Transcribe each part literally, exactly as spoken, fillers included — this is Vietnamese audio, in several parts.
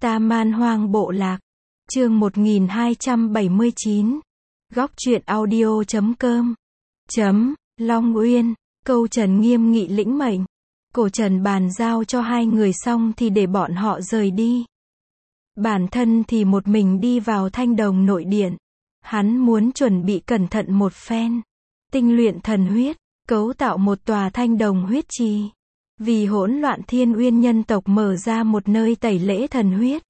Ta Man Hoang Bộ Lạc. Chương một nghìn hai trăm bảy mươi chín. Góc truyện audio chấm com. Chấm, Long Uyên. Câu Trần nghiêm nghị lĩnh mệnh. Cổ Trần bàn giao cho hai người xong thì để bọn họ rời đi. Bản thân thì một mình đi vào Thanh Đồng nội điện. Hắn muốn chuẩn bị cẩn thận một phen. Tinh luyện thần huyết, cấu tạo một tòa Thanh Đồng huyết trì. Vì hỗn loạn Thiên Uyên nhân tộc mở ra một nơi tẩy lễ thần huyết.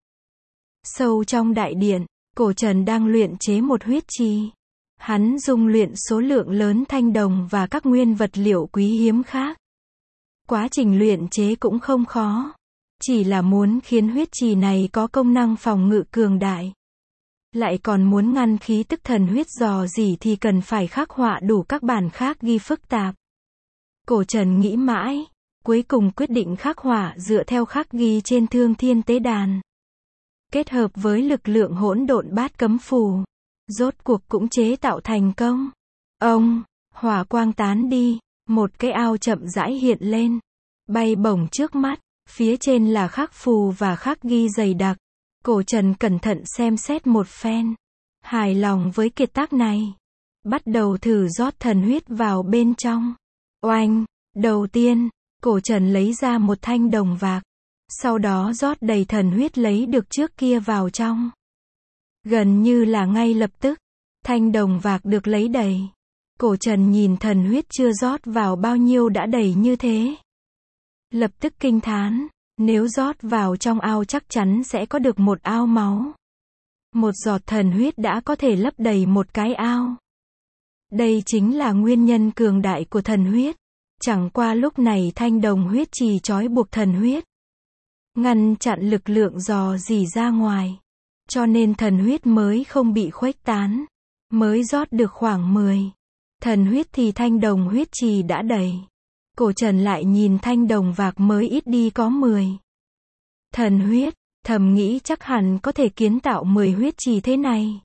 Sâu trong đại điện, Cổ Trần đang luyện chế một huyết trì. Hắn dung luyện số lượng lớn thanh đồng và các nguyên vật liệu quý hiếm khác. Quá trình luyện chế cũng không khó. Chỉ là muốn khiến huyết trì này có công năng phòng ngự cường đại. Lại còn muốn ngăn khí tức thần huyết dò dỉ thì cần phải khắc họa đủ các bản khác ghi phức tạp. Cổ Trần nghĩ mãi, cuối cùng quyết định khắc họa dựa theo khắc ghi trên Thương Thiên Tế Đàn. Kết hợp với lực lượng hỗn độn bát cấm phù, rốt cuộc cũng chế tạo thành công. Ông, hỏa quang tán đi, một cái ao chậm rãi hiện lên, bay bổng trước mắt, phía trên là khắc phù và khắc ghi dày đặc. Cổ Trần cẩn thận xem xét một phen, hài lòng với kiệt tác này, bắt đầu thử rót thần huyết vào bên trong. Oanh, đầu tiên, Cổ Trần lấy ra một thanh đồng vạc, sau đó rót đầy thần huyết lấy được trước kia vào trong. Gần như là ngay lập tức, thanh đồng vạc được lấy đầy. Cổ Trần nhìn thần huyết chưa rót vào bao nhiêu đã đầy như thế. Lập tức kinh thán, nếu rót vào trong ao chắc chắn sẽ có được một ao máu. Một giọt thần huyết đã có thể lấp đầy một cái ao. Đây chính là nguyên nhân cường đại của thần huyết. Chẳng qua lúc này thanh đồng huyết trì trói buộc thần huyết, ngăn chặn lực lượng dò dỉ ra ngoài. Cho nên thần huyết mới không bị khuếch tán. Mới rót được khoảng mười thần huyết thì thanh đồng huyết trì đã đầy. Cổ Trần lại nhìn thanh đồng vạc mới ít đi có mười thần huyết, thầm nghĩ chắc hẳn có thể kiến tạo mười huyết trì thế này.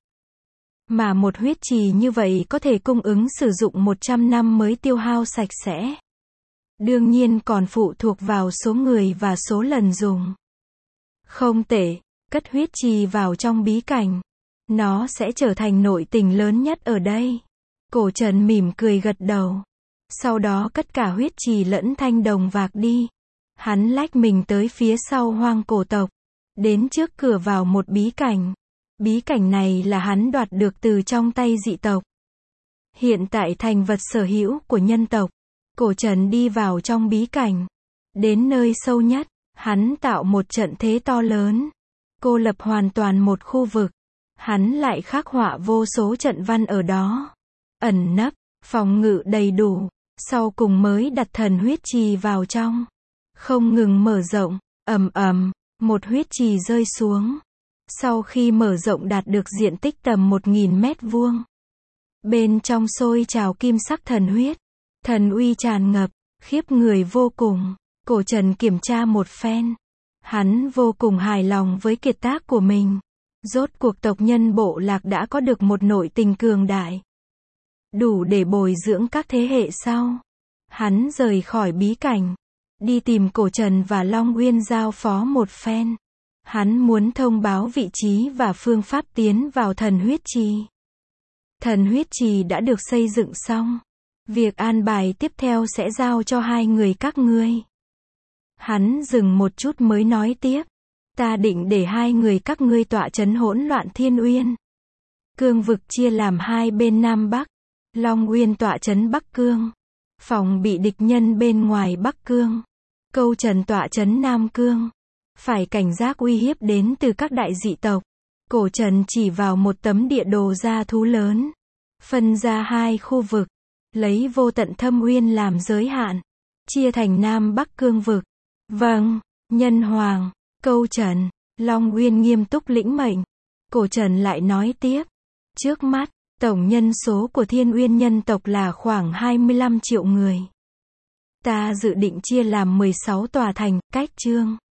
Mà một huyết trì như vậy có thể cung ứng sử dụng một trăm năm mới tiêu hao sạch sẽ. Đương nhiên còn phụ thuộc vào số người và số lần dùng. Không tệ, cất huyết trì vào trong bí cảnh. Nó sẽ trở thành nội tình lớn nhất ở đây. Cổ Trần mỉm cười gật đầu. Sau đó cất cả huyết trì lẫn thanh đồng vạc đi. Hắn lách mình tới phía sau hoang cổ tộc. Đến trước cửa vào một bí cảnh. Bí cảnh này là hắn đoạt được từ trong tay dị tộc. Hiện tại thành vật sở hữu của nhân tộc. Cổ Trần đi vào trong bí cảnh. Đến nơi sâu nhất, hắn tạo một trận thế to lớn. Cô lập hoàn toàn một khu vực. Hắn lại khắc họa vô số trận văn ở đó. Ẩn nấp, phòng ngự đầy đủ. Sau cùng mới đặt thần huyết trì vào trong. Không ngừng mở rộng, ầm ầm, một huyết trì rơi xuống. Sau khi mở rộng đạt được diện tích tầm một nghìn mét vuông. Bên trong sôi trào kim sắc thần huyết. Thần uy tràn ngập, khiếp người vô cùng. Cổ Trần kiểm tra một phen. Hắn vô cùng hài lòng với kiệt tác của mình. Rốt cuộc tộc nhân bộ lạc đã có được một nội tình cường đại. Đủ để bồi dưỡng các thế hệ sau. Hắn rời khỏi bí cảnh. Đi tìm Cổ Trần và Long Uyên giao phó một phen. Hắn muốn thông báo vị trí và phương pháp tiến vào thần huyết trì. Thần huyết trì đã được xây dựng xong. Việc an bài tiếp theo sẽ giao cho hai người các ngươi. Hắn dừng một chút mới nói tiếp. Ta định để hai người các ngươi tọa trấn hỗn loạn Thiên Uyên. Cương vực chia làm hai bên Nam Bắc. Long Uyên tọa trấn Bắc Cương. Phòng bị địch nhân bên ngoài Bắc Cương. Câu Trần tọa trấn Nam Cương. Phải cảnh giác uy hiếp đến từ các đại dị tộc. Cổ Trần chỉ vào một tấm địa đồ da thú lớn. Phân ra hai khu vực. Lấy vô tận thâm uyên làm giới hạn. Chia thành Nam Bắc cương vực. Vâng, Nhân Hoàng. Câu Trần. Long Uyên nghiêm túc lĩnh mệnh. Cổ Trần lại nói tiếp. Trước mắt, tổng nhân số của Thiên Uyên nhân tộc là khoảng hai mươi lăm triệu người. Ta dự định chia làm mười sáu tòa thành, cách chương.